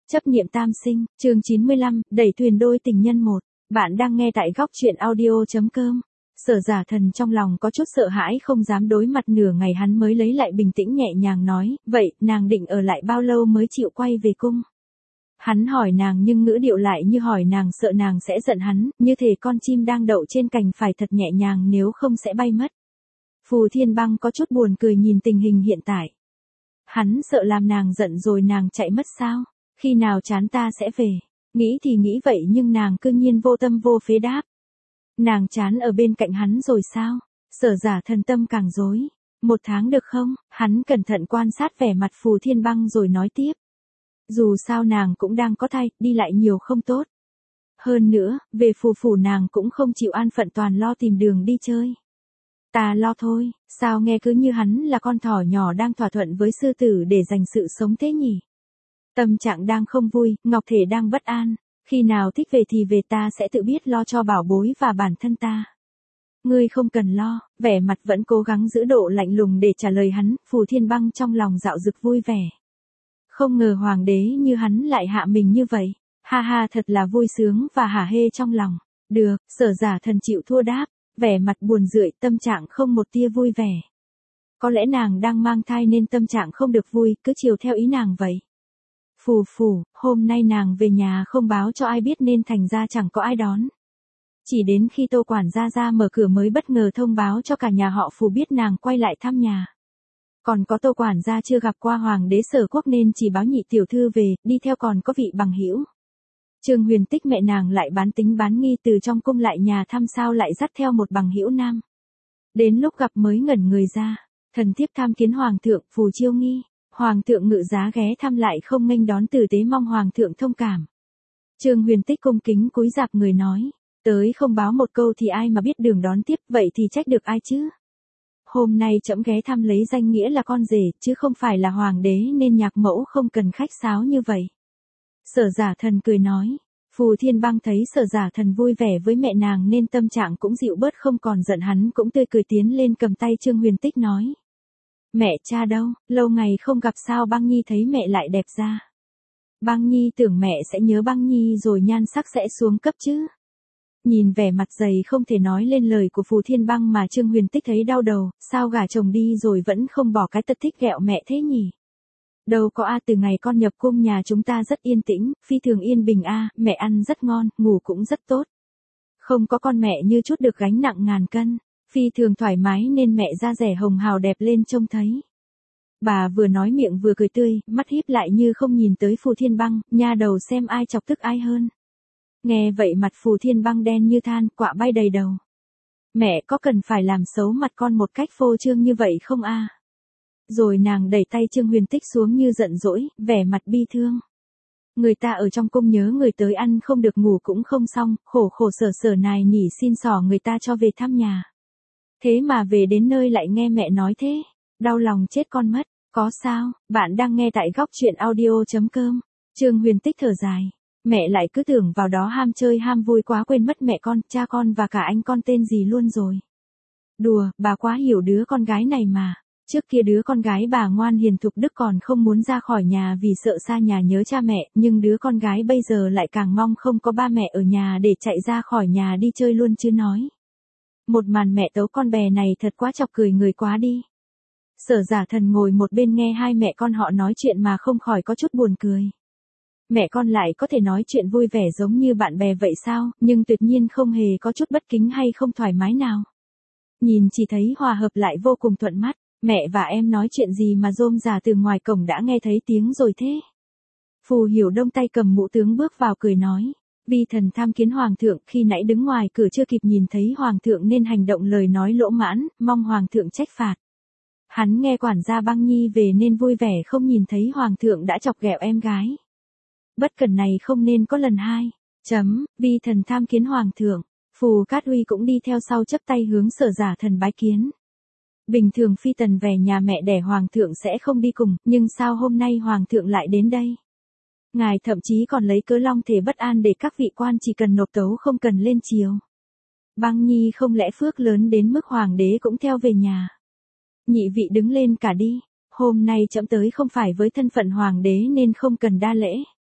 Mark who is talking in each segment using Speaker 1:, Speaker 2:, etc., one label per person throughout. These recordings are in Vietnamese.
Speaker 1: Chấp niệm tam sinh, chương 95, đẩy thuyền đôi tình nhân một. Bạn đang nghe tại góc truyện audio.com. Sở Giả Thần trong lòng có chút sợ hãi không dám đối mặt, nửa ngày hắn mới lấy lại bình tĩnh nhẹ nhàng nói, vậy, nàng định ở lại bao lâu mới chịu quay về cung? Hắn hỏi nàng nhưng ngữ điệu lại như hỏi nàng sợ nàng sẽ giận hắn, như thể con chim đang đậu trên cành phải thật nhẹ nhàng nếu không sẽ bay mất. Phù Thiên Băng có chút buồn cười nhìn tình hình hiện tại. Hắn sợ làm nàng giận rồi nàng chạy mất sao? Khi nào chán ta sẽ về. Nghĩ thì nghĩ vậy nhưng nàng cương nhiên vô tâm vô phế đáp. Nàng chán ở bên cạnh hắn rồi sao? Sở Giả Thần tâm càng rối. 1 tháng được không? Hắn cẩn thận quan sát vẻ mặt Phù Thiên Băng rồi nói tiếp. Dù sao nàng cũng đang có thai, đi lại nhiều không tốt. Hơn nữa, về phủ nàng cũng không chịu an phận toàn lo tìm đường đi chơi. Ta lo thôi, sao nghe cứ như hắn là con thỏ nhỏ đang thỏa thuận với sư tử để giành sự sống thế nhỉ? Tâm trạng đang không vui, Ngọc Thể đang bất an, khi nào thích về thì về, ta sẽ tự biết lo cho bảo bối và bản thân ta. Ngươi không cần lo, vẻ mặt vẫn cố gắng giữ độ lạnh lùng để trả lời hắn, Phù Thiên Băng trong lòng dạo dực vui vẻ. Không ngờ hoàng đế như hắn lại hạ mình như vậy, ha ha, thật là vui sướng và hả hê trong lòng. Được, Sở Giả Thần chịu thua đáp, vẻ mặt buồn rười, tâm trạng không một tia vui vẻ. Có lẽ nàng đang mang thai nên tâm trạng không được vui, cứ chiều theo ý nàng vậy. Phù, hôm nay nàng về nhà không báo cho ai biết nên thành ra chẳng có ai đón. Chỉ đến khi Tô quản gia ra mở cửa mới bất ngờ thông báo cho cả nhà họ Phù biết nàng quay lại thăm nhà. Còn có Tô quản gia chưa gặp qua hoàng đế Sở Quốc nên chỉ báo nhị tiểu thư về, đi theo còn có vị bằng hữu. Trương Huyền Tích mẹ nàng lại bán tính bán nghi từ trong cung lại nhà thăm sao lại dắt theo một bằng hữu nam. Đến lúc gặp mới ngẩn người ra, thần thiếp tham kiến hoàng thượng, Phù Chiêu Nghi. Hoàng thượng ngự giá ghé thăm lại không nghênh đón tử tế, mong hoàng thượng thông cảm. Trương Huyền Tích cung kính cúi rạp người nói, tới không báo một câu thì ai mà biết đường đón tiếp, vậy thì trách được ai chứ? Hôm nay trẫm ghé thăm lấy danh nghĩa là con rể, chứ không phải là hoàng đế nên nhạc mẫu không cần khách sáo như vậy. Sở Giả Thần cười nói, Phù Thiên Băng thấy Sở Giả Thần vui vẻ với mẹ nàng nên tâm trạng cũng dịu bớt, không còn giận hắn cũng tươi cười tiến lên cầm tay Trương Huyền Tích nói. Mẹ cha đâu, lâu ngày không gặp sao Băng Nhi thấy mẹ lại đẹp ra. Băng Nhi tưởng mẹ sẽ nhớ Băng Nhi rồi nhan sắc sẽ xuống cấp chứ. Nhìn vẻ mặt dày không thể nói lên lời của Phù Thiên Băng mà Trương Huyền Tích thấy đau đầu, sao gả chồng đi rồi vẫn không bỏ cái tật thích ghẹo mẹ thế nhỉ? Đâu có từ ngày con nhập cung nhà chúng ta rất yên tĩnh, phi thường yên bình mẹ ăn rất ngon, ngủ cũng rất tốt. Không có con mẹ như chút được gánh nặng ngàn cân, phi thường thoải mái nên mẹ da rẻ hồng hào đẹp lên trông thấy. Bà vừa nói miệng vừa cười tươi, mắt híp lại như không nhìn tới Phù Thiên Băng, nha đầu xem ai chọc tức ai hơn. Nghe vậy mặt Phù Thiên Băng đen như than, quạ bay đầy đầu. Mẹ có cần phải làm xấu mặt con một cách phô trương như vậy không Rồi nàng đẩy tay Trương Huyền Tích xuống như giận dỗi, vẻ mặt bi thương. Người ta ở trong cung nhớ người tới ăn không được ngủ cũng không xong, khổ sở nài nỉ xin xỏ người ta cho về thăm nhà. Thế mà về đến nơi lại nghe mẹ nói thế, đau lòng chết con mất. Có sao, bạn đang nghe tại góc truyện audio.com. Trương Huyền Tích thở dài, mẹ lại cứ tưởng vào đó ham chơi ham vui quá quên mất mẹ con, cha con và cả anh con tên gì luôn rồi. Đùa, bà quá hiểu đứa con gái này mà. Trước kia đứa con gái bà ngoan hiền thục đức còn không muốn ra khỏi nhà vì sợ xa nhà nhớ cha mẹ, nhưng đứa con gái bây giờ lại càng mong không có ba mẹ ở nhà để chạy ra khỏi nhà đi chơi luôn chứ nói. Một màn mẹ tấu con bè này thật quá chọc cười người quá đi. Sở Giả Thần ngồi một bên nghe hai mẹ con họ nói chuyện mà không khỏi có chút buồn cười. Mẹ con lại có thể nói chuyện vui vẻ giống như bạn bè vậy sao, nhưng tuyệt nhiên không hề có chút bất kính hay không thoải mái nào. Nhìn chỉ thấy hòa hợp lại vô cùng thuận mắt. Mẹ và em nói chuyện gì mà rôm rả từ ngoài cổng đã nghe thấy tiếng rồi thế? Phù Hiểu Đông tay cầm mũ tướng bước vào cười nói. Vi thần tham kiến hoàng thượng, khi nãy đứng ngoài cửa chưa kịp nhìn thấy hoàng thượng nên hành động lời nói lỗ mãn, mong hoàng thượng trách phạt. Hắn nghe quản gia Băng Nhi về nên vui vẻ không nhìn thấy hoàng thượng đã chọc ghẹo em gái. Bất cẩn này không nên có lần hai. Vi thần tham kiến hoàng thượng. Phù Cát Huy cũng đi theo sau chắp tay hướng Sở Giả Thần bái kiến. Bình thường phi tần về nhà mẹ đẻ hoàng thượng sẽ không đi cùng, nhưng sao hôm nay hoàng thượng lại đến đây? Ngài thậm chí còn lấy cớ long thể bất an để các vị quan chỉ cần nộp tấu không cần lên triều. Băng Nhi không lẽ phước lớn đến mức hoàng đế cũng theo về nhà? Nhị vị đứng lên cả đi, hôm nay trẫm tới không phải với thân phận hoàng đế nên không cần đa lễ.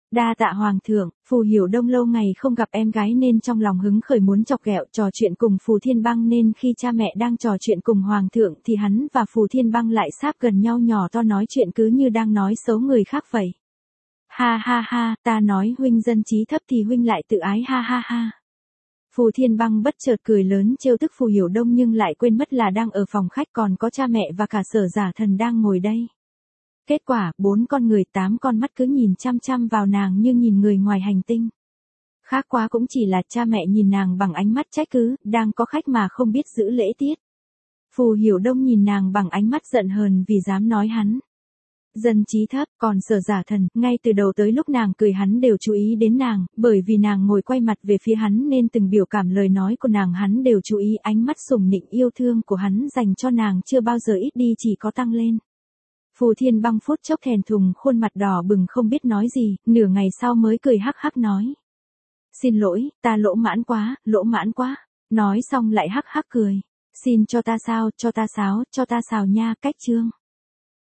Speaker 1: Đa tạ hoàng thượng, Phù Hiểu Đông lâu ngày không gặp em gái nên trong lòng hứng khởi muốn chọc ghẹo trò chuyện cùng Phù Thiên Băng, nên khi cha mẹ đang trò chuyện cùng hoàng thượng thì hắn và Phù Thiên Băng lại sáp gần nhau nhỏ to nói chuyện cứ như đang nói xấu người khác vậy. Ha ha ha, ta nói huynh dân trí thấp thì huynh lại tự ái, ha ha ha. Phù Thiên Băng bất chợt cười lớn trêu tức Phù Hiểu Đông nhưng lại quên mất là đang ở phòng khách còn có cha mẹ và cả Sở Giả Thần đang ngồi đây. Kết quả, 4 con người 8 con mắt cứ nhìn chăm chăm vào nàng như nhìn người ngoài hành tinh. Khác quá cũng chỉ là cha mẹ nhìn nàng bằng ánh mắt trách cứ, đang có khách mà không biết giữ lễ tiết. Phù Hiểu Đông nhìn nàng bằng ánh mắt giận hờn vì dám nói hắn dân trí thấp, còn Sở Giả Thần, ngay từ đầu tới lúc nàng cười hắn đều chú ý đến nàng, bởi vì nàng ngồi quay mặt về phía hắn nên từng biểu cảm lời nói của nàng hắn đều chú ý, ánh mắt sủng nịnh yêu thương của hắn dành cho nàng chưa bao giờ ít đi chỉ có tăng lên. Phù Thiên Băng phút chốc thèm thùng, khuôn mặt đỏ bừng không biết nói gì, nửa ngày sau mới cười hắc hắc nói. Xin lỗi, ta lỗ mãn quá. Nói xong lại hắc hắc cười. Xin cho ta sao, cho ta sáo, cho ta xào nha, cách chương.